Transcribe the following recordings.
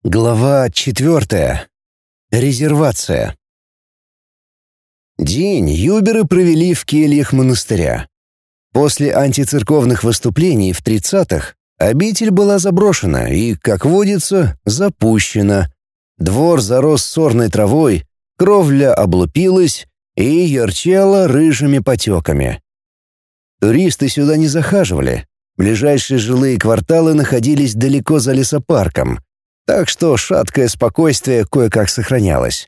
Глава 4. Резервация. День юберы провели в кельях монастыря. После антицерковных выступлений в 30-х обитель была заброшена и, как водится, запущена. Двор зарос сорной травой, кровля облупилась и ярчала рыжими потеками. Туристы сюда не захаживали. Ближайшие жилые кварталы находились далеко за лесопарком, так что шаткое спокойствие кое-как сохранялось.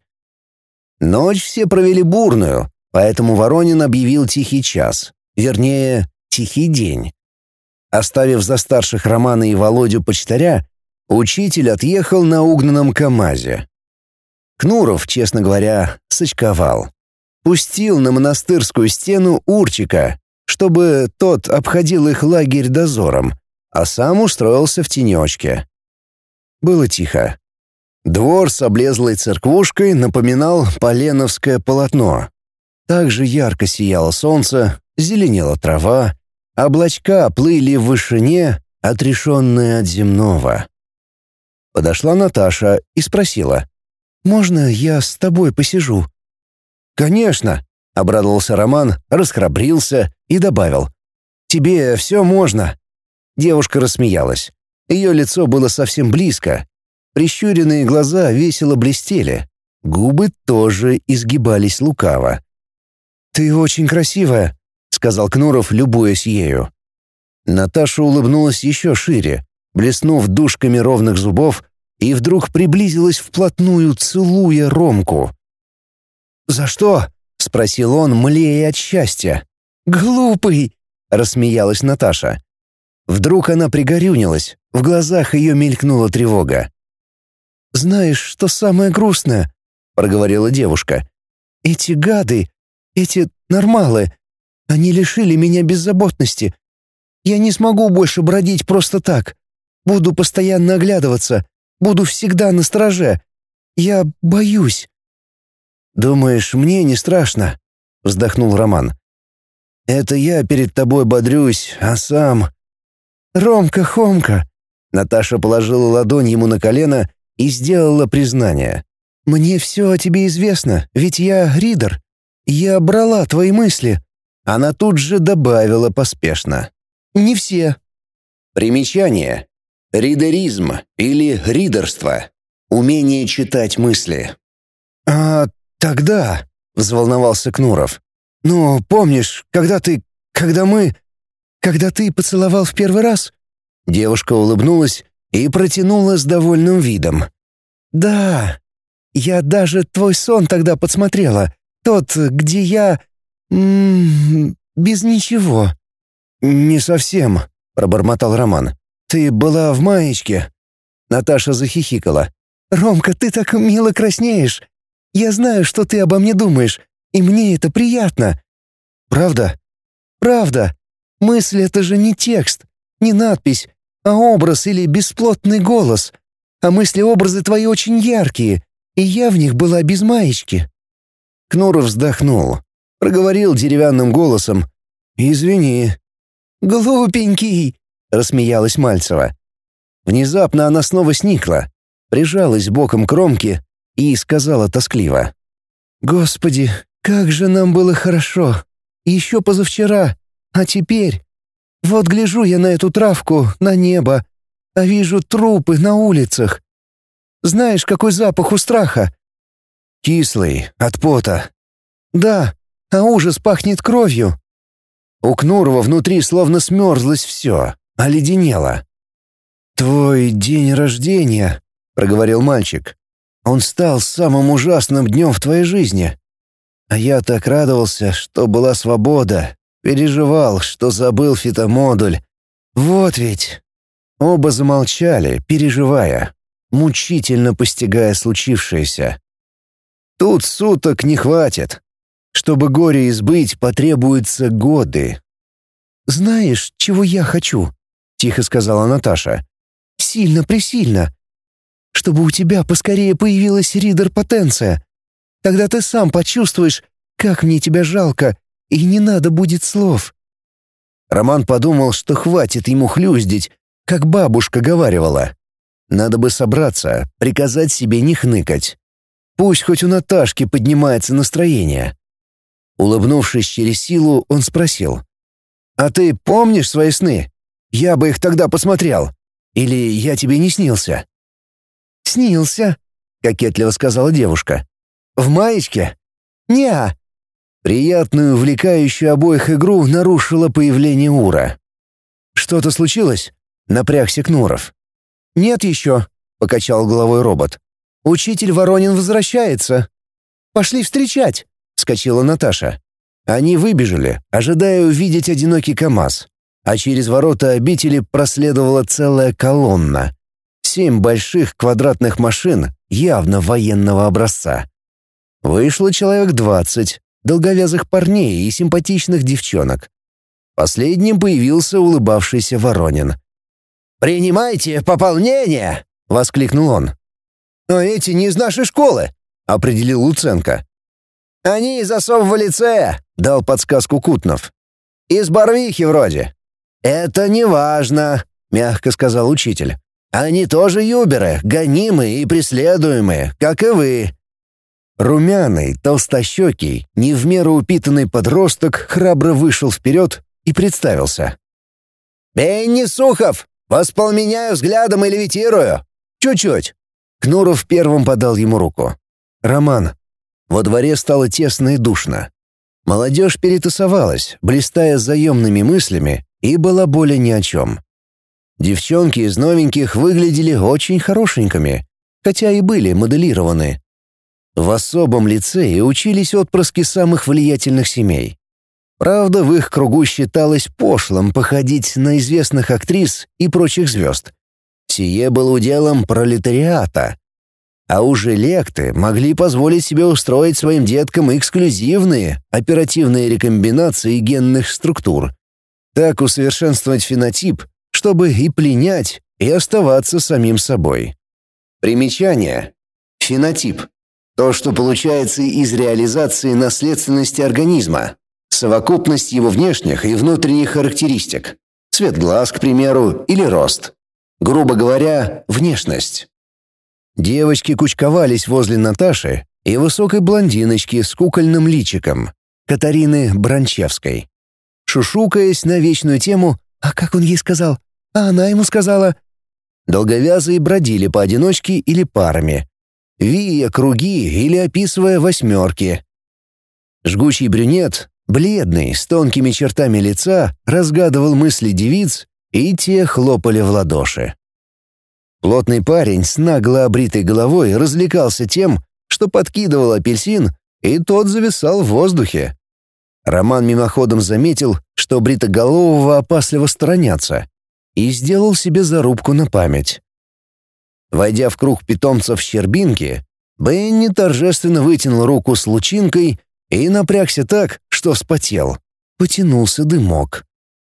Ночь все провели бурную, поэтому Воронин объявил тихий час, вернее, тихий день. Оставив за старших Романа и Володю-почтаря, учитель отъехал на угнанном КамАЗе. Кнуров, честно говоря, сочковал. Пустил на монастырскую стену Урчика, чтобы тот обходил их лагерь дозором, а сам устроился в тенечке. Было тихо. Двор с облезлой церквушкой напоминал поленовское полотно. Также ярко сияло солнце, зеленела трава, облачка плыли в вышине, отрешенные от земного. Подошла Наташа и спросила: «Можно я с тобой посижу?» «Конечно», — обрадовался Роман, расхрабрился и добавил: «Тебе все можно». Девушка рассмеялась. Ее лицо было совсем близко. Прищуренные глаза весело блестели. Губы тоже изгибались лукаво. «Ты очень красивая», — сказал Кнуров, любуясь ею. Наташа улыбнулась еще шире, блеснув дужками ровных зубов, и вдруг приблизилась вплотную, целуя Ромку. «За что?» — спросил он, млея от счастья. «Глупый!» — рассмеялась Наташа. Вдруг она пригорюнилась, в глазах ее мелькнула тревога. «Знаешь, что самое грустное?» — проговорила девушка. «Эти гады, эти нормалы, они лишили меня беззаботности. Я не смогу больше бродить просто так. Буду постоянно оглядываться, буду всегда настороже. Я боюсь». «Думаешь, мне не страшно?» — вздохнул Роман. «Это я перед тобой бодрюсь, а сам...» «Ромка-Хомка!» Наташа положила ладонь ему на колено и сделала признание. «Мне все о тебе известно, ведь я ридер. Я брала твои мысли». Она тут же добавила поспешно: «Не все». Примечание. Ридеризм или ридерство. Умение читать мысли. «А тогда...» — взволновался Кнуров. «Ну, помнишь, когда ты поцеловал в первый раз?» Девушка улыбнулась и протянула с довольным видом. «Да, я даже твой сон тогда подсмотрела. Тот, где я... без ничего». «Не совсем», — пробормотал Роман. «Ты была в маечке». Наташа захихикала. «Ромка, ты так мило краснеешь. Я знаю, что ты обо мне думаешь, и мне это приятно». «Правда?» «Правда. Мысль — это же не текст, не надпись, а образ или бесплотный голос. А мысли-образы твои очень яркие, и я в них была без маечки». Кнуров вздохнул, проговорил деревянным голосом: «Извини». «Глупенький!» — рассмеялась Мальцева. Внезапно она снова сникла, прижалась боком к Ромке и сказала тоскливо: «Господи, как же нам было хорошо! Еще позавчера, а теперь... Вот гляжу я на эту травку, на небо, а вижу трупы на улицах. Знаешь, какой запах у страха?» «Кислый, от пота». «Да, а ужас пахнет кровью». У Кнурова внутри словно смерзлось все, оледенело. «Твой день рождения», — проговорил мальчик. «Он стал самым ужасным днем в твоей жизни. А я так радовался, что была свобода, переживал, что забыл фитомодуль. Вот ведь...» Оба замолчали, переживая, мучительно постигая случившееся. Тут суток не хватит. Чтобы горе избыть, потребуются годы. «Знаешь, чего я хочу?» — тихо сказала Наташа. «Сильно-пресильно. Чтобы у тебя поскорее появилась ридер-потенция. Тогда ты сам почувствуешь, как мне тебя жалко, и не надо будет слов». Роман подумал, что хватит ему хлюздить, как бабушка говаривала. Надо бы собраться, приказать себе не хныкать. Пусть хоть у Наташки поднимается настроение. Улыбнувшись через силу, он спросил. «А ты помнишь свои сны? Я бы их тогда посмотрел. Или я тебе не снился?» «Снился», — кокетливо сказала девушка. «В маечке?» «Не-а». Приятную, увлекающую обоих игру нарушило появление Ура. «Что-то случилось?» — напрягся Кнуров. «Нет еще», — покачал головой робот. «Учитель Воронин возвращается». «Пошли встречать», — вскочила Наташа. Они выбежали, ожидая увидеть одинокий КамАЗ, а через ворота обители проследовала целая колонна. 7 больших квадратных машин, явно военного образца. Вышло человек 20, долговязых парней и симпатичных девчонок. Последним появился улыбавшийся Воронин. «Принимайте пополнение!» — воскликнул он. «Но эти не из нашей школы», — определил Луценко. «Они из особого лицея», — дал подсказку Кутнов. «Из Барвихи вроде». «Это не важно», — мягко сказал учитель. «Они тоже юберы, гонимые и преследуемые, как и вы». Румяный, толстощекий, не в меру упитанный подросток храбро вышел вперед и представился. «Бенни Сухов! Воспламеняю взглядом и левитирую! Чуть-чуть!» Кнуров первым подал ему руку. «Роман». Во дворе стало тесно и душно. Молодежь перетасовалась, блистая заемными мыслями, и балаболя ни о чем. Девчонки из новеньких выглядели очень хорошенькими, хотя и были моделированы. В особом лицее учились отпрыски самых влиятельных семей. Правда, в их кругу считалось пошлым походить на известных актрис и прочих звезд. Сие было уделом пролетариата. А уже лекты могли позволить себе устроить своим деткам эксклюзивные оперативные рекомбинации генных структур. Так усовершенствовать фенотип, чтобы и пленять, и оставаться самим собой. Примечание. Фенотип. То, что получается из реализации наследственности организма. Совокупность его внешних и внутренних характеристик. Цвет глаз, к примеру, или рост. Грубо говоря, внешность. Девочки кучковались возле Наташи и высокой блондиночки с кукольным личиком, Катарины Бранчевской. Шушукаясь на вечную тему «А как он ей сказал? А она ему сказала?» Долговязые бродили поодиночке или парами, вия круги или описывая восьмерки. Жгучий брюнет, бледный, с тонкими чертами лица, разгадывал мысли девиц, и те хлопали в ладоши. Плотный парень с нагло обритой головой развлекался тем, что подкидывал апельсин, и тот зависал в воздухе. Роман мимоходом заметил, что бритоголового опасливо сторонятся, и сделал себе зарубку на память. Войдя в круг питомцев Щербинки, Бенни торжественно вытянул руку с лучинкой и напрягся так, что вспотел. Потянулся дымок.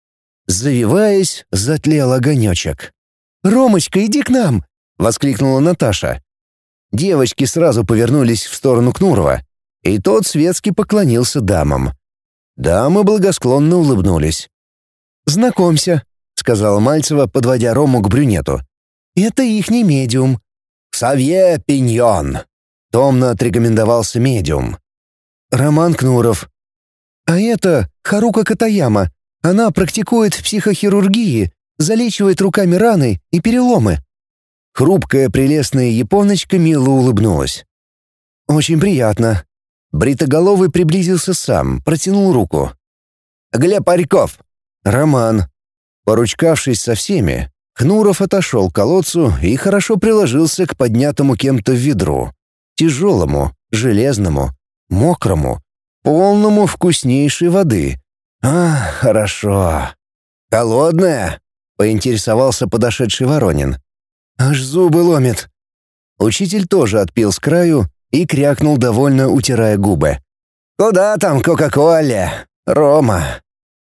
Завиваясь, затлел огонечек. «Ромочка, иди к нам!» — воскликнула Наташа. Девочки сразу повернулись в сторону Кнурова, и тот светски поклонился дамам. Дамы благосклонно улыбнулись. «Знакомься», — сказала Мальцева, подводя Рому к брюнету. «Это ихний медиум». «Ксавье Пиньон», — томно отрекомендовался медиум. «Роман Кнуров». «А это Харука Катаяма. Она практикует в психохирургии, залечивает руками раны и переломы». Хрупкая прелестная японочка мило улыбнулась. «Очень приятно». Бритоголовый приблизился сам, протянул руку. «Глеб Орьков». «Роман». Поручкавшись со всеми, Кнуров отошел к колодцу и хорошо приложился к поднятому кем-то ведру. Тяжелому, железному, мокрому, полному вкуснейшей воды. Хорошо. «Холодная?» — поинтересовался подошедший Воронин. «Аж зубы ломит». Учитель тоже отпил с краю и крякнул, довольно утирая губы. «Куда там Кока-Коле, Рома?»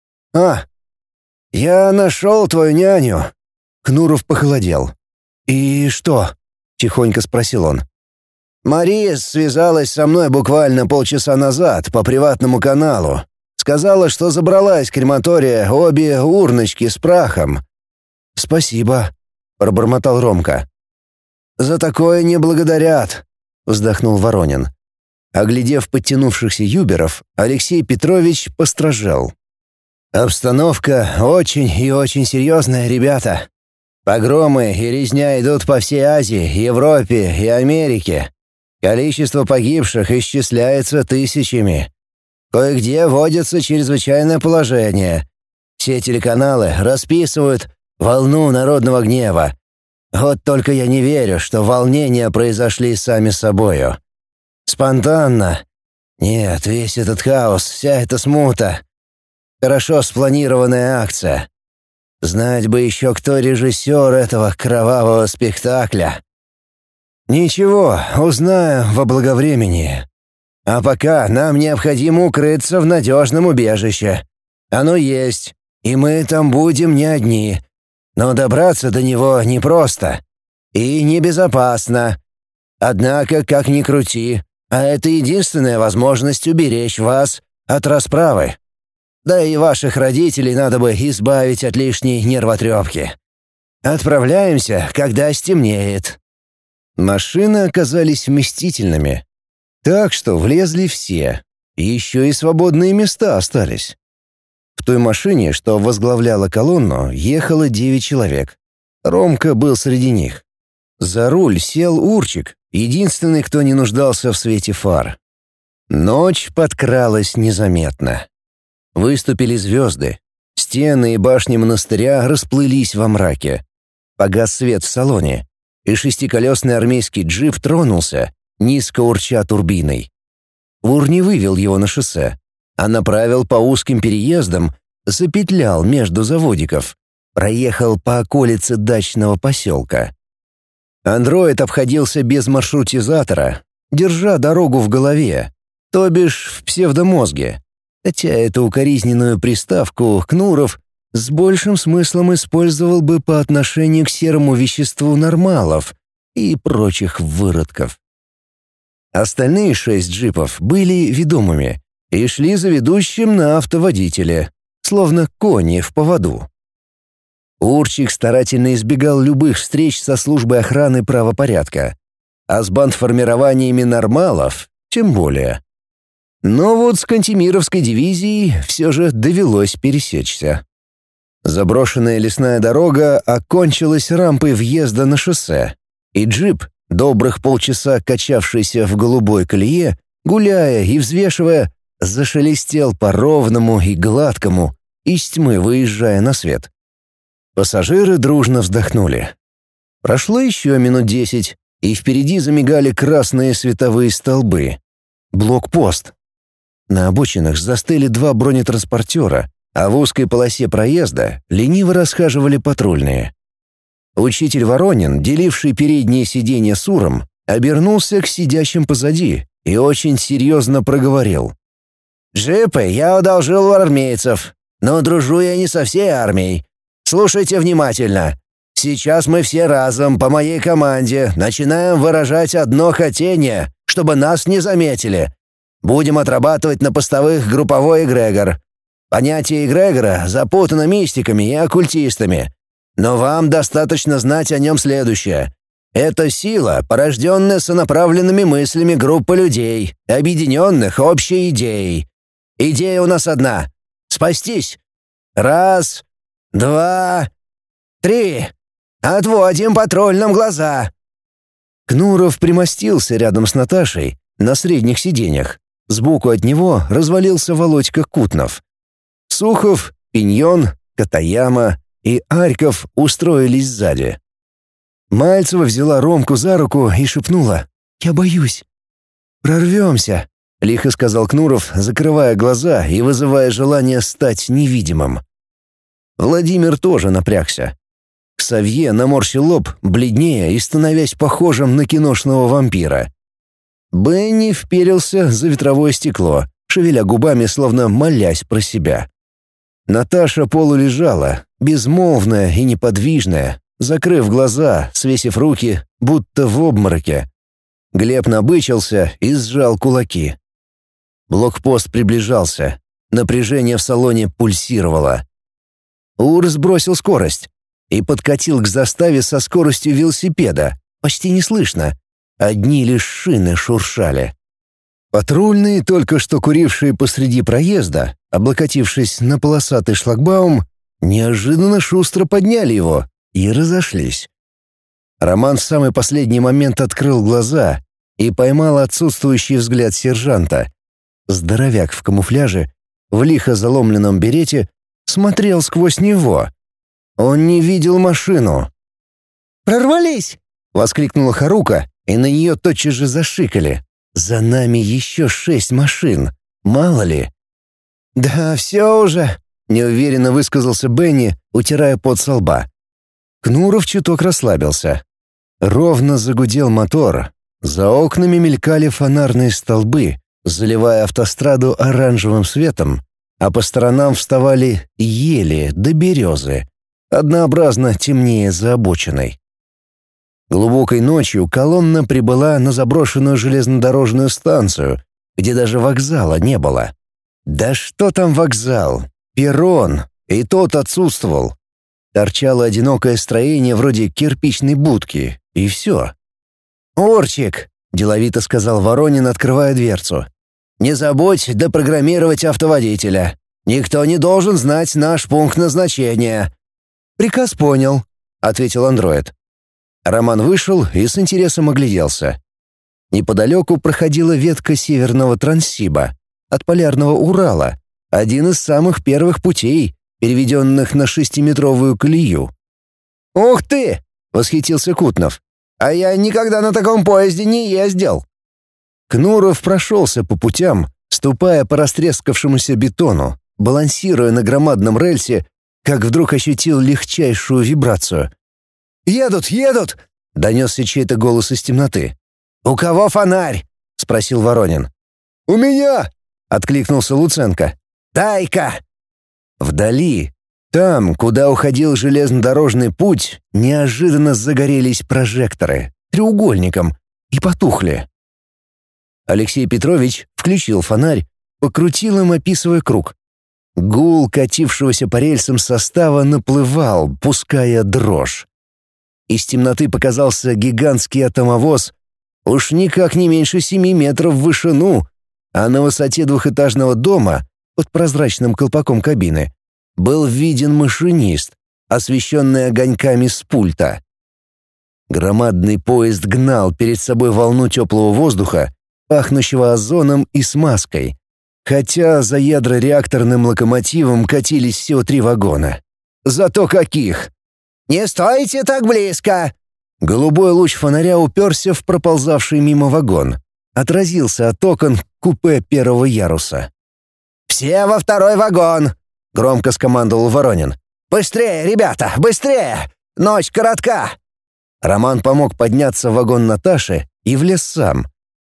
«Я нашел твою няню». Кнуров похолодел. «И что?» — тихонько спросил он. «Мария связалась со мной буквально полчаса назад по приватному каналу. Сказала, что забрала из крематория обе урночки с прахом». «Спасибо», — пробормотал Ромка. за такое не благодарят», — вздохнул Воронин. Оглядев подтянувшихся юберов, Алексей Петрович постражал. «Обстановка очень и очень серьезная, ребята. Погромы и резня идут по всей Азии, Европе и Америке. Количество погибших исчисляется тысячами. Кое-где вводится чрезвычайное положение. Все телеканалы расписывают волну народного гнева. Вот только я не верю, что волнения произошли сами собою. Спонтанно. Нет, весь этот хаос, вся эта смута. Хорошо спланированная акция. Знать бы еще, кто режиссер этого кровавого спектакля. Ничего, узнаю во благовремении. А пока нам необходимо укрыться в надежном убежище. Оно есть, и мы там будем не одни. Но добраться до него непросто и небезопасно. Однако, как ни крути, а это единственная возможность уберечь вас от расправы. Да и ваших родителей надо бы избавить от лишней нервотрепки. Отправляемся, когда стемнеет». Машины оказались вместительными. Так что влезли все. Еще и свободные места остались. В той машине, что возглавляла колонну, ехало 9 человек. Ромка был среди них. За руль сел Урчик, единственный, кто не нуждался в свете фар. Ночь подкралась незаметно. Выступили звезды. Стены и башни монастыря расплылись во мраке. Погас свет в салоне, и шестиколесный армейский джип тронулся, низко урча турбиной. Ур не вывел его на шоссе, а направил по узким переездам, запетлял между заводиков, проехал по околице дачного поселка. Андроид обходился без маршрутизатора, держа дорогу в голове, то бишь в псевдомозге, хотя эту укоризненную приставку Кнуров с большим смыслом использовал бы по отношению к серому веществу нормалов и прочих выродков. Остальные 6 джипов были ведомыми и шли за ведущим на автоводителе, словно кони в поводу. Урчик старательно избегал любых встреч со службой охраны правопорядка, а с бандформированиями нормалов тем более. Но вот с Кантемировской дивизией все же довелось пересечься. Заброшенная лесная дорога окончилась рампой въезда на шоссе, и джип, добрых полчаса качавшийся в голубой колее, гуляя и взвешивая, зашелестел по ровному и гладкому, из тьмы выезжая на свет. Пассажиры дружно вздохнули. Прошло еще минут 10, и впереди замигали красные световые столбы. Блокпост. На обочинах застыли 2 бронетранспортера, а в узкой полосе проезда лениво расхаживали патрульные. Учитель Воронин, деливший переднее сиденье с Уром, обернулся к сидящим позади и очень серьезно проговорил. «Джипы я одолжил у армейцев, но дружу я не со всей армией. Слушайте внимательно. Сейчас мы все разом по моей команде начинаем выражать одно хотение, чтобы нас не заметили. Будем отрабатывать на постовых групповой эгрегор. Понятие эгрегора запутано мистиками и оккультистами. Но вам достаточно знать о нем следующее. Это сила, порожденная сонаправленными мыслями группы людей, объединенных общей идеей. Идея у нас одна — спастись. 1, 2, 3. Отводим патрульным глаза». Кнуров примостился рядом с Наташей на средних сиденьях. Сбоку от него развалился Володька Кутнов. Сухов, Пиньон, Катаяма и Арьков устроились сзади. Мальцева взяла Ромку за руку и шепнула: «Я боюсь». «Прорвемся», — лихо сказал Кнуров, закрывая глаза и вызывая желание стать невидимым. Владимир тоже напрягся. Ксавье наморщил лоб, бледнее и становясь похожим на киношного вампира. Бенни вперился за ветровое стекло, шевеля губами, словно молясь про себя. Наташа полулежала, безмолвная и неподвижная, закрыв глаза, свесив руки, будто в обмороке. Глеб набычился и сжал кулаки. Блокпост приближался. Напряжение в салоне пульсировало. Ур сбросил скорость и подкатил к заставе со скоростью велосипеда, почти не слышно. Одни лишь шины шуршали. Патрульные, только что курившие посреди проезда, облокотившись на полосатый шлагбаум, неожиданно шустро подняли его и разошлись. Роман в самый последний момент открыл глаза и поймал отсутствующий взгляд сержанта. Здоровяк в камуфляже, в лихо заломленном берете, смотрел сквозь него. Он не видел машину. «Прорвались!» — воскликнула Харука, и на нее тотчас же зашикали. «За нами еще 6 машин. Мало ли». «Да все уже», — неуверенно высказался Бенни, утирая пот со лба. Кнуров чуток расслабился. Ровно загудел мотор. За окнами мелькали фонарные столбы, заливая автостраду оранжевым светом, а по сторонам вставали ели да березы, однообразно темнее за обочиной. Глубокой ночью колонна прибыла на заброшенную железнодорожную станцию, где даже вокзала не было. Да что там вокзал? Перрон, и тот отсутствовал. Торчало одинокое строение вроде кирпичной будки, и все. «Орчик», — деловито сказал Воронин, открывая дверцу, — «не забудь допрограммировать автоводителя. Никто не должен знать наш пункт назначения». «Приказ понял», — ответил андроид. Роман вышел и с интересом огляделся. Неподалеку проходила ветка северного Транссиба, от полярного Урала, один из самых первых путей, переведенных на 6-метровую колею. «Ух ты!» — восхитился Кутнов. «А я никогда на таком поезде не ездил!» Кнуров прошелся по путям, ступая по растрескавшемуся бетону, балансируя на громадном рельсе, как вдруг ощутил легчайшую вибрацию. «Едут, едут!» — донесся чей-то голос из темноты. «У кого фонарь?» — спросил Воронин. «У меня!» — откликнулся Луценко. «Дай-ка!» Вдали, там, куда уходил железнодорожный путь, неожиданно загорелись прожекторы треугольником и потухли. Алексей Петрович включил фонарь, покрутил им, описывая круг. Гул катившегося по рельсам состава наплывал, пуская дрожь. Из темноты показался гигантский атомовоз, уж никак не меньше 7 метров в вышину, а на высоте двухэтажного дома, под прозрачным колпаком кабины, был виден машинист, освещенный огоньками с пульта. Громадный поезд гнал перед собой волну теплого воздуха, пахнущего озоном и смазкой, хотя за ядро-реакторным локомотивом катились всего 3 вагона. Зато каких! «Не стойте так близко!» Голубой луч фонаря уперся в проползавший мимо вагон, отразился от окон купе первого яруса. «Все во 2-й вагон!» — громко скомандовал Воронин. «Быстрее, ребята, быстрее! Ночь коротка!» Роман помог подняться в вагон Наташи и влез сам.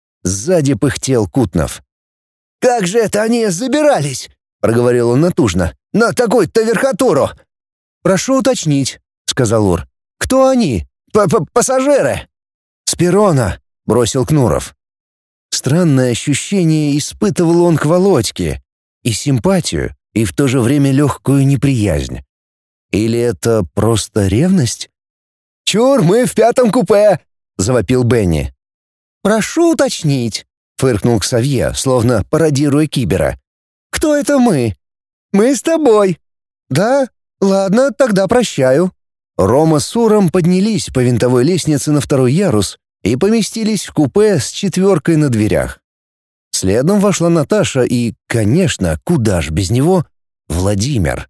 Сзади пыхтел Кутнов. «Как же это они забирались?» — проговорил он натужно. «На такую-то верхотуру!» «Прошу уточнить», — сказал Ур. «Кто они?» «Пассажиры!» «С перрона», — бросил Кнуров. Странное ощущение испытывал он к Володьке. И симпатию, и в то же время легкую неприязнь. Или это просто ревность? «Чур, мы в 5-м купе!» — завопил Бенни. «Прошу уточнить», — фыркнул Ксавье, словно пародируя Кибера. «Кто это мы?» «Мы с тобой». «Да? Ладно, тогда прощаю». Рома с Уром поднялись по винтовой лестнице на 2-й ярус и поместились в купе с 4 на дверях. Следом вошла Наташа и, конечно, куда ж без него, Владимир.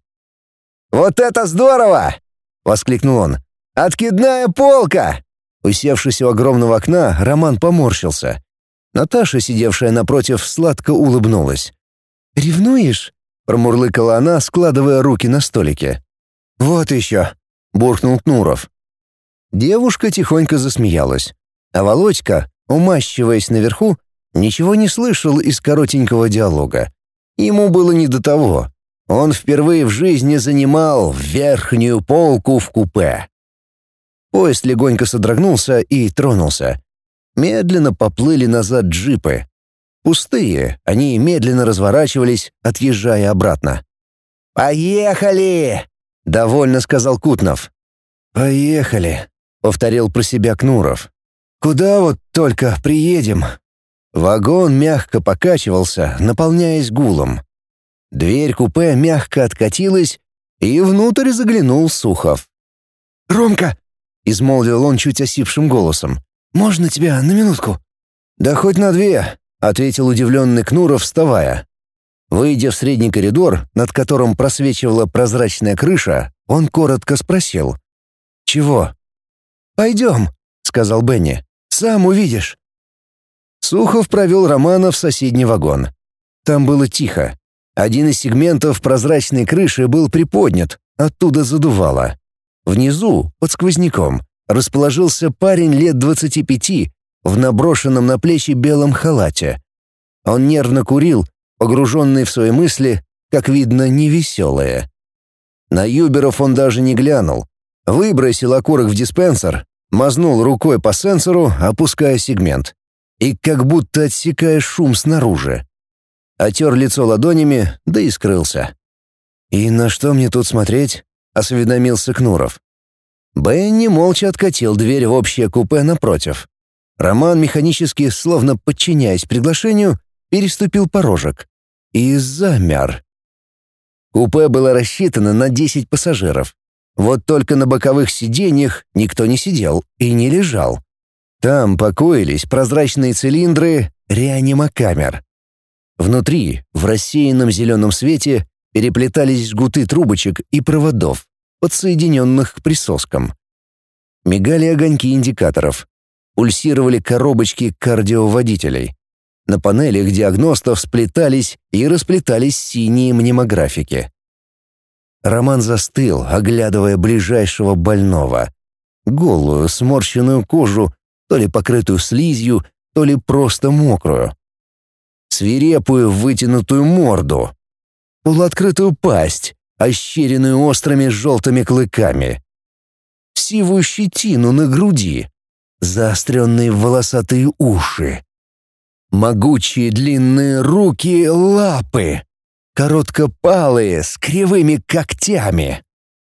«Вот это здорово!» — воскликнул он. «Откидная полка!» Усевшись у огромного окна, Роман поморщился. Наташа, сидевшая напротив, сладко улыбнулась. «Ревнуешь?» — промурлыкала она, складывая руки на столике. «Вот еще!» — буркнул Кнуров. Девушка тихонько засмеялась, а Володька, умащиваясь наверху, ничего не слышал из коротенького диалога. Ему было не до того. Он впервые в жизни занимал верхнюю полку в купе. Поезд легонько содрогнулся и тронулся. Медленно поплыли назад джипы. Пустые, они медленно разворачивались, отъезжая обратно. «Поехали!» — довольно сказал Кутнов. «Поехали!» — повторил про себя Кнуров. Куда вот только приедем?» Вагон мягко покачивался, наполняясь гулом. Дверь купе мягко откатилась, и внутрь заглянул Сухов. «Ромка!» — измолвил он чуть осипшим голосом. «Можно тебя на минутку?» «Да хоть на 2», — ответил удивленный Кнуров, вставая. Выйдя в средний коридор, над которым просвечивала прозрачная крыша, он коротко спросил. «Чего?» «Пойдем», — сказал Бенни. «Сам увидишь». Сухов провел Романа в соседний вагон. Там было тихо. Один из сегментов прозрачной крыши был приподнят, оттуда задувало. Внизу, под сквозняком, расположился парень лет 25 в наброшенном на плечи белом халате. Он нервно курил, погруженный в свои мысли, как видно, невеселые. На Юберов он даже не глянул. Выбросил окурок в диспенсер, мазнул рукой по сенсору, опуская сегмент. И как будто отсекая шум снаружи. Отер лицо ладонями, да и скрылся. «И на что мне тут смотреть?» — осведомился Кнуров. Бенни молча откатил дверь в общее купе напротив. Роман механически, словно подчиняясь приглашению, переступил порожек. И замер. Купе было рассчитано на 10 пассажиров. Вот только на боковых сиденьях никто не сидел и не лежал. Там покоились прозрачные цилиндры реанимокамер. Внутри, в рассеянном зеленом свете, переплетались жгуты трубочек и проводов, подсоединенных к присоскам. Мигали огоньки индикаторов. Пульсировали коробочки кардиоводителей. На панелях диагностов сплетались и расплетались синие мнемографики. Роман застыл, оглядывая ближайшего больного. Голую, сморщенную кожу, то ли покрытую слизью, то ли просто мокрую. Свирепую вытянутую морду. Полуоткрытую пасть, ощеренную острыми желтыми клыками. Сивую щетину на груди. Заостренные волосатые уши. Могучие длинные руки, лапы. Короткопалые, с кривыми когтями.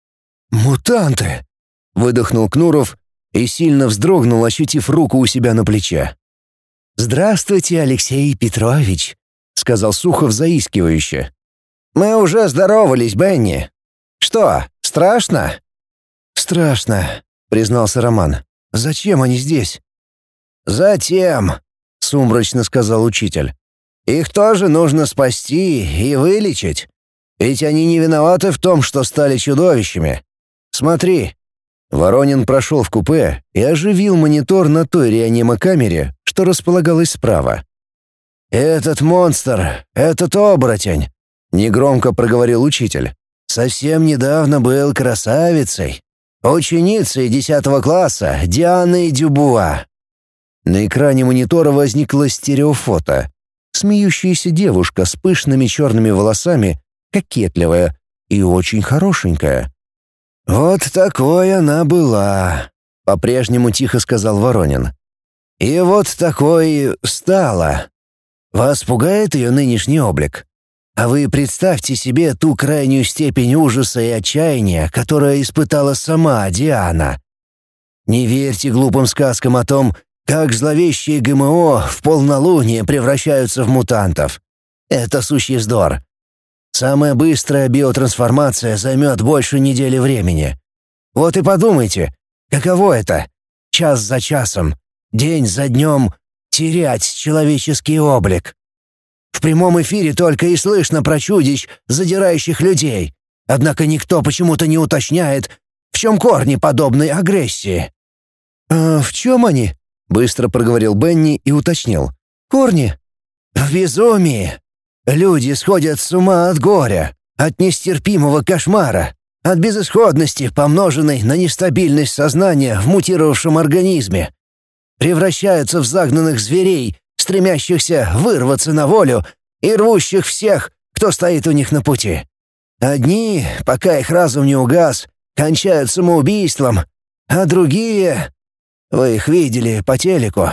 «Мутанты!» — выдохнул Кнуров и сильно вздрогнул, ощутив руку у себя на плече. «Здравствуйте, Алексей Петрович», — сказал Сухов заискивающе. «Мы уже здоровались, Бенни. Что, страшно?» «Страшно», — признался Роман. «Зачем они здесь?» «Затем», — сумрачно сказал учитель. «Их тоже нужно спасти и вылечить. Ведь они не виноваты в том, что стали чудовищами. Смотри». Воронин прошел в купе и оживил монитор на той реанимокамере, что располагалась справа. «Этот монстр, этот оборотень», — негромко проговорил учитель, «совсем недавно был красавицей, ученицей 10 класса Дианой Дюбуа». На экране монитора возникло стереофото. Смеющаяся девушка с пышными черными волосами, кокетливая и очень хорошенькая. «Вот такой она была», — по-прежнему тихо сказал Воронин. «И вот такой стала. Вас пугает ее нынешний облик? А вы представьте себе ту крайнюю степень ужаса и отчаяния, которую испытала сама Диана. Не верьте глупым сказкам о том, как зловещие ГМО в полнолуние превращаются в мутантов. Это сущий вздор. Самая быстрая биотрансформация займет больше недели времени. Вот и подумайте, каково это — час за часом, день за днем терять человеческий облик. В прямом эфире только и слышно про чудищ, задирающих людей. Однако никто почему-то не уточняет, в чем корни подобной агрессии. «А в чем они?» — быстро проговорил Бенни и уточнил. «Корни?» «В безумии. Люди сходят с ума от горя, от нестерпимого кошмара, от безысходности, помноженной на нестабильность сознания в мутировавшем организме. Превращаются в загнанных зверей, стремящихся вырваться на волю и рвущих всех, кто стоит у них на пути. Одни, пока их разум не угас, кончают самоубийством, а другие... Вы их видели по телеку.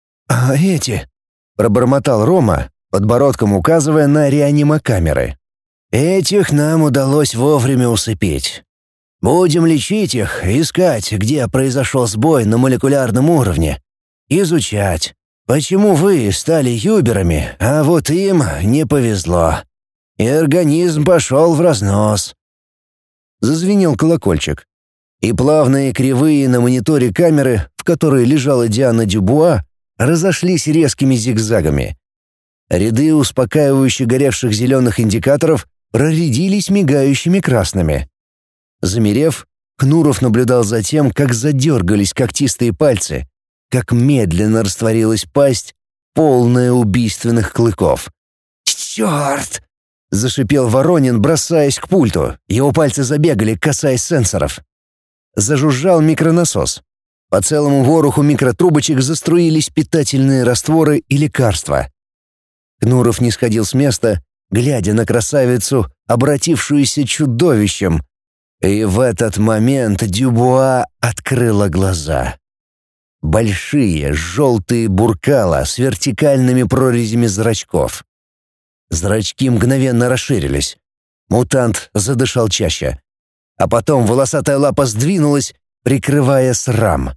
А эти...» — пробормотал Рома, подбородком указывая на реанимокамеры. «Этих нам удалось вовремя усыпить. Будем лечить их, искать, где произошел сбой на молекулярном уровне. изучать, почему вы стали юберами, а вот им не повезло. И организм пошел в разнос». Зазвенел колокольчик. И плавные кривые на мониторе камеры, в которой лежала Диана Дюбуа, разошлись резкими зигзагами. Ряды успокаивающе горевших зеленых индикаторов проредились мигающими красными. Замерев, Кнуров наблюдал за тем, как задергались когтистые пальцы, как медленно растворилась пасть, полная убийственных клыков. «Черт!» — зашипел Воронин, бросаясь к пульту. Его пальцы забегали, касаясь сенсоров. Зажужжал микронасос. По целому вороху микротрубочек заструились питательные растворы и лекарства. Кнуров не сходил с места, глядя на красавицу, обратившуюся чудовищем. И в этот момент Дюбуа открыла глаза. Большие желтые буркала с вертикальными прорезями зрачков. Зрачки мгновенно расширились. Мутант задышал чаще. А потом волосатая лапа сдвинулась, прикрывая срам.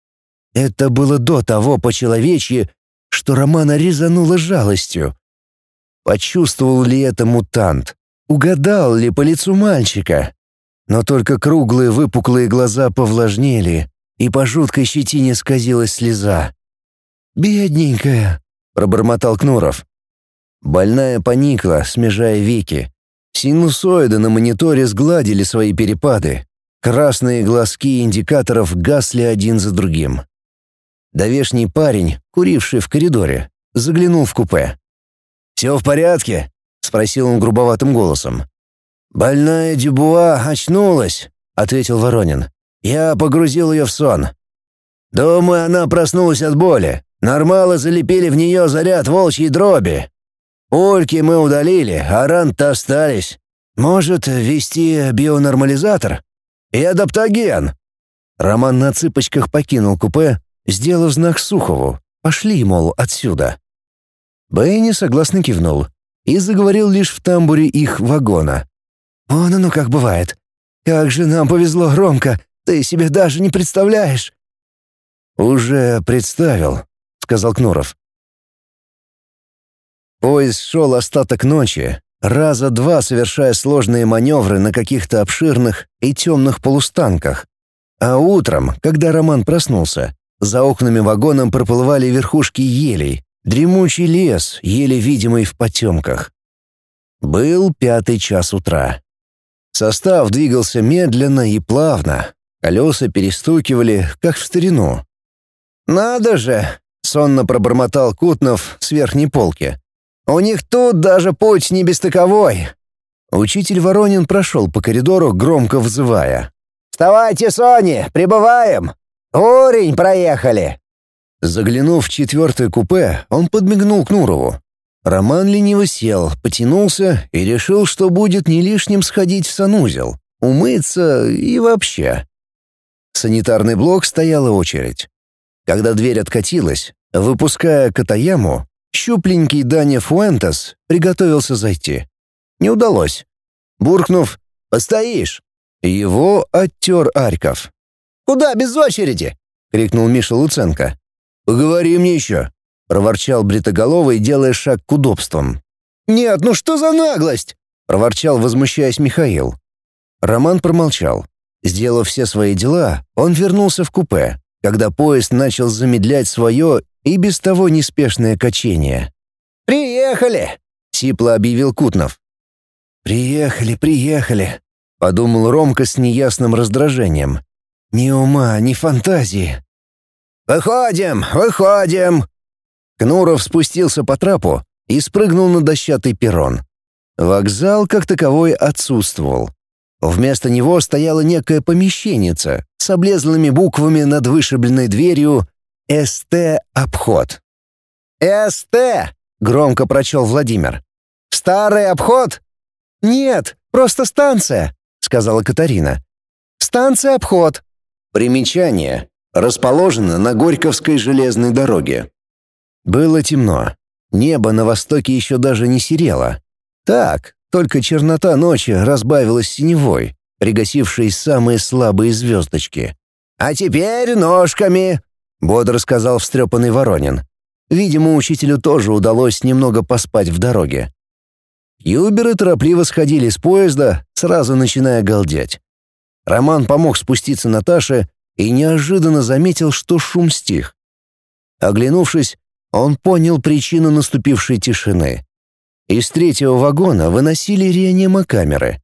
Это было до того по-человечьи, что Романа резануло жалостью. Почувствовал ли это мутант? Угадал ли по лицу мальчика? Но только круглые выпуклые глаза повлажнели, и по жуткой щетине сказилась слеза. «Бедненькая», — пробормотал Кнуров. Больная поникла, смежая веки. Синусоиды на мониторе сгладили свои перепады. Красные глазки индикаторов гасли один за другим. Довешний парень, куривший в коридоре, заглянул в купе. «Все в порядке?» — спросил он грубоватым голосом. «Больная Дюбуа очнулась», — ответил Воронин. «Я погрузил ее в сон. Думаю, она проснулась от боли. Нормалы залепили в нее заряд волчьей дроби. Пульки мы удалили, а ран-то остались. Может, ввести бионормализатор? И адаптоген?» Роман на цыпочках покинул купе, сделав знак Сухову. «Пошли, мол, отсюда». Бэйни согласно кивнул и заговорил лишь в тамбуре их вагона. «Вон оно как бывает. Как же нам повезло, Ромка, ты себе даже не представляешь». «Уже представил», — сказал Кнуров. Поезд шел остаток ночи, раза два совершая сложные маневры на каких-то обширных и темных полустанках. А утром, когда Роман проснулся, за окнами вагона проплывали верхушки елей, дремучий лес, еле видимый в потемках. Был 5 час утра. Состав двигался медленно и плавно, колеса перестукивали, как в старину. «Надо же!» — сонно пробормотал Кутнов с верхней полки. «У них тут даже путь не бестыковой». Учитель Воронин прошел по коридору, громко взывая. «Вставайте, Сони, прибываем! Урень проехали!» Заглянув в 4-е купе, он подмигнул Кнурову. Роман лениво сел, потянулся и решил, что будет не лишним сходить в санузел, умыться и вообще. В санитарный блок стояла очередь. Когда дверь откатилась, выпуская Катаяму, щупленький Даня Фуэнтес приготовился зайти. Не удалось. Буркнув «Постоишь!», его оттер Арьков. «Куда без очереди?» — крикнул Миша Луценко. «Поговори мне еще!» — проворчал Бритоголовый, делая шаг к удобствам. «Нет, ну что за наглость?» — проворчал, возмущаясь Михаил. Роман промолчал. Сделав все свои дела, он вернулся в купе, когда поезд начал замедлять свое и без того неспешное качение. «Приехали!» — сипло объявил Кутнов. «Приехали, приехали!» — подумал Ромка с неясным раздражением. «Ни ума, ни фантазии!» «Выходим, выходим!» Кнуров спустился по трапу и спрыгнул на дощатый перрон. Вокзал как таковой отсутствовал. Вместо него стояло некое помещенница с облезлыми буквами над вышибленной дверью «СТ-обход». «СТ!» — громко прочел Владимир. «Старый обход?» «Нет, просто станция», — сказала Катарина. «Станция обход». Примечание. Расположена на Горьковской железной дороге. Было темно. Небо на востоке еще даже не серело. Так, только чернота ночи разбавилась синевой, пригасившей самые слабые звездочки. «А теперь ножками!» — бодро сказал встрепанный Воронин. Видимо, учителю тоже удалось немного поспать в дороге. Юберы торопливо сходили с поезда, сразу начиная галдеть. Роман помог спуститься Наташе и неожиданно заметил, что шум стих. Оглянувшись, он понял причину наступившей тишины. Из третьего вагона выносили реанимокамеры.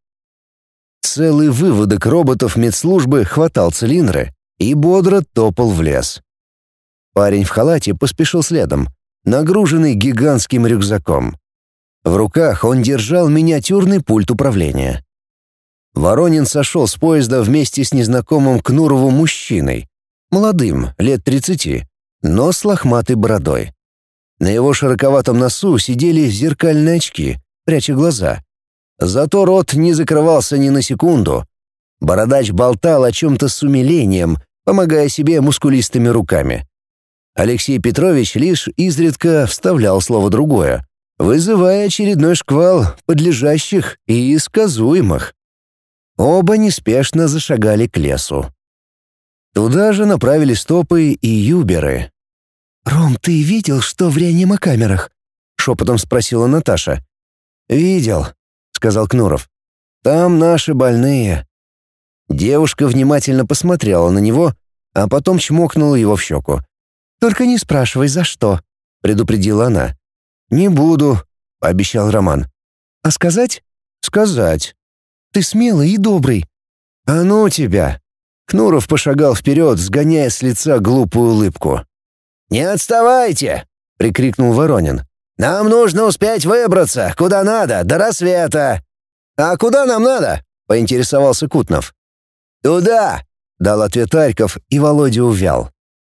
Целый выводок роботов медслужбы хватал цилиндры и бодро топал в лес. Парень в халате поспешил следом, нагруженный гигантским рюкзаком. В руках он держал миниатюрный пульт управления. Воронин сошел с поезда вместе с незнакомым Кнуровым мужчиной, молодым, лет 30, но с лохматой бородой. На его широковатом носу сидели зеркальные очки, пряча глаза. Зато рот не закрывался ни на секунду. Бородач болтал о чем-то с умилением, помогая себе мускулистыми руками. Алексей Петрович лишь изредка вставлял слово другое, вызывая очередной шквал подлежащих и сказуемых. Оба неспешно зашагали к лесу. Туда же направили стопы и юберы. «Ром, ты видел, что в реанимокамерах?» — шепотом спросила Наташа. «Видел», — сказал Кнуров. «Там наши больные». Девушка внимательно посмотрела на него, а потом чмокнула его в щеку. «Только не спрашивай, за что», — предупредила она. «Не буду», — пообещал Роман. «А сказать?» «Сказать». «Ты смелый и добрый». «А ну тебя!» Кнуров пошагал вперед, сгоняя с лица глупую улыбку. «Не отставайте!» — прикрикнул Воронин. «Нам нужно успеть выбраться, куда надо, до рассвета». «А куда нам надо?» — поинтересовался Кутнов. «Туда!» — дал ответ Арьков, и Володя увял.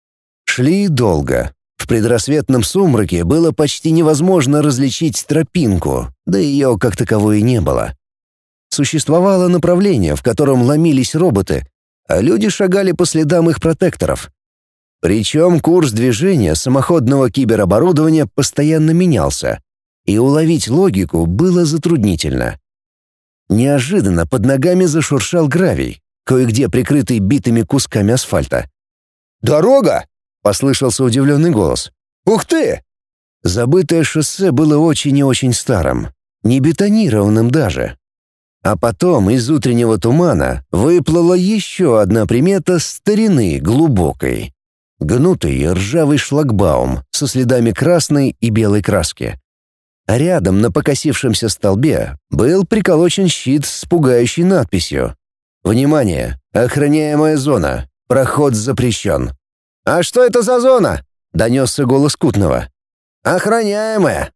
Шли долго. В предрассветном сумраке было почти невозможно различить тропинку, да ее как таковой и не было. Существовало направление, в котором ломились роботы, а люди шагали по следам их протекторов. Причем курс движения самоходного кибероборудования постоянно менялся, и уловить логику было затруднительно. Неожиданно под ногами зашуршал гравий, кое-где прикрытый битыми кусками асфальта. «Дорога!» — послышался удивленный голос. «Ух ты!» Забытое шоссе было очень и очень старым, не бетонированным даже. А потом из утреннего тумана выплыла еще одна примета старины глубокой. Гнутый ржавый шлагбаум со следами красной и белой краски. А рядом на покосившемся столбе был приколочен щит с пугающей надписью: «Внимание! Охраняемая зона! Проход запрещен!» «А что это за зона?» — донесся голос Кутного. «Охраняемая!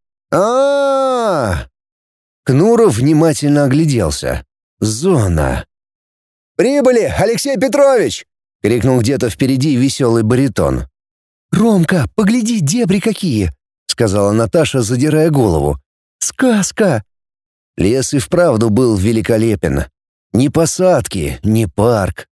А-а-а!» Кнуров внимательно огляделся. Зона. «Прибыли, Алексей Петрович!» — крикнул где-то впереди веселый баритон. «Ромка, погляди, дебри какие!» — сказала Наташа, задирая голову. «Сказка!» Лес и вправду был великолепен. Ни посадки, ни парк.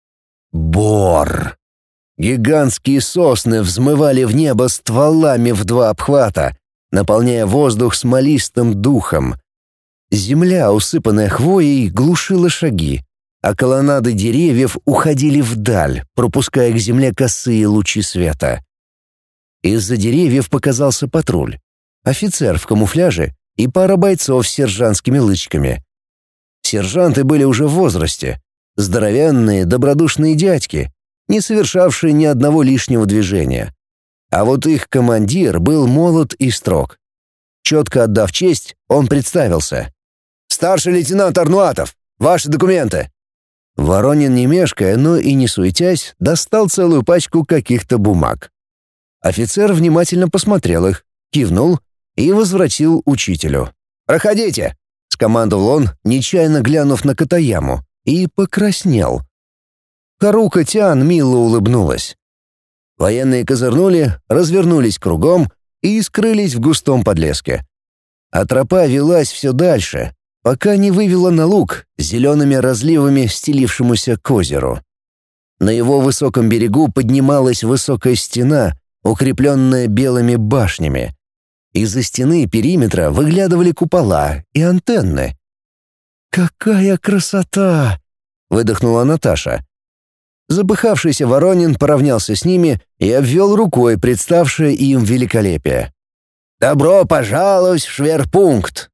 Бор. Гигантские сосны взмывали в небо стволами в 2 обхвата, наполняя воздух смолистым духом. Земля, усыпанная хвоей, глушила шаги, а колоннады деревьев уходили вдаль, пропуская к земле косые лучи света. Из-за деревьев показался патруль, офицер в камуфляже и пара бойцов с сержантскими лычками. Сержанты были уже в возрасте, здоровенные, добродушные дядьки, не совершавшие ни одного лишнего движения. А вот их командир был молод и строг. Четко отдав честь, он представился. «Старший лейтенант Арнуатов, ваши документы!» Воронин, не мешкая, но и не суетясь, достал целую пачку каких-то бумаг. Офицер внимательно посмотрел их, кивнул и возвратил учителю. «Проходите!» — скомандовал он, нечаянно глянув на Катаяму, и покраснел. Харука Тян мило улыбнулась. Военные козырнули, развернулись кругом и скрылись в густом подлеске. А тропа велась все дальше, пока не вывела на луг с зелеными разливами, стелившемуся к озеру. На его высоком берегу поднималась высокая стена, укрепленная белыми башнями. Из-за стены периметра выглядывали купола и антенны. «Какая красота!» — выдохнула Наташа. Запыхавшийся Воронин поравнялся с ними и обвел рукой представшее им великолепие. «Добро пожаловать в шверпункт!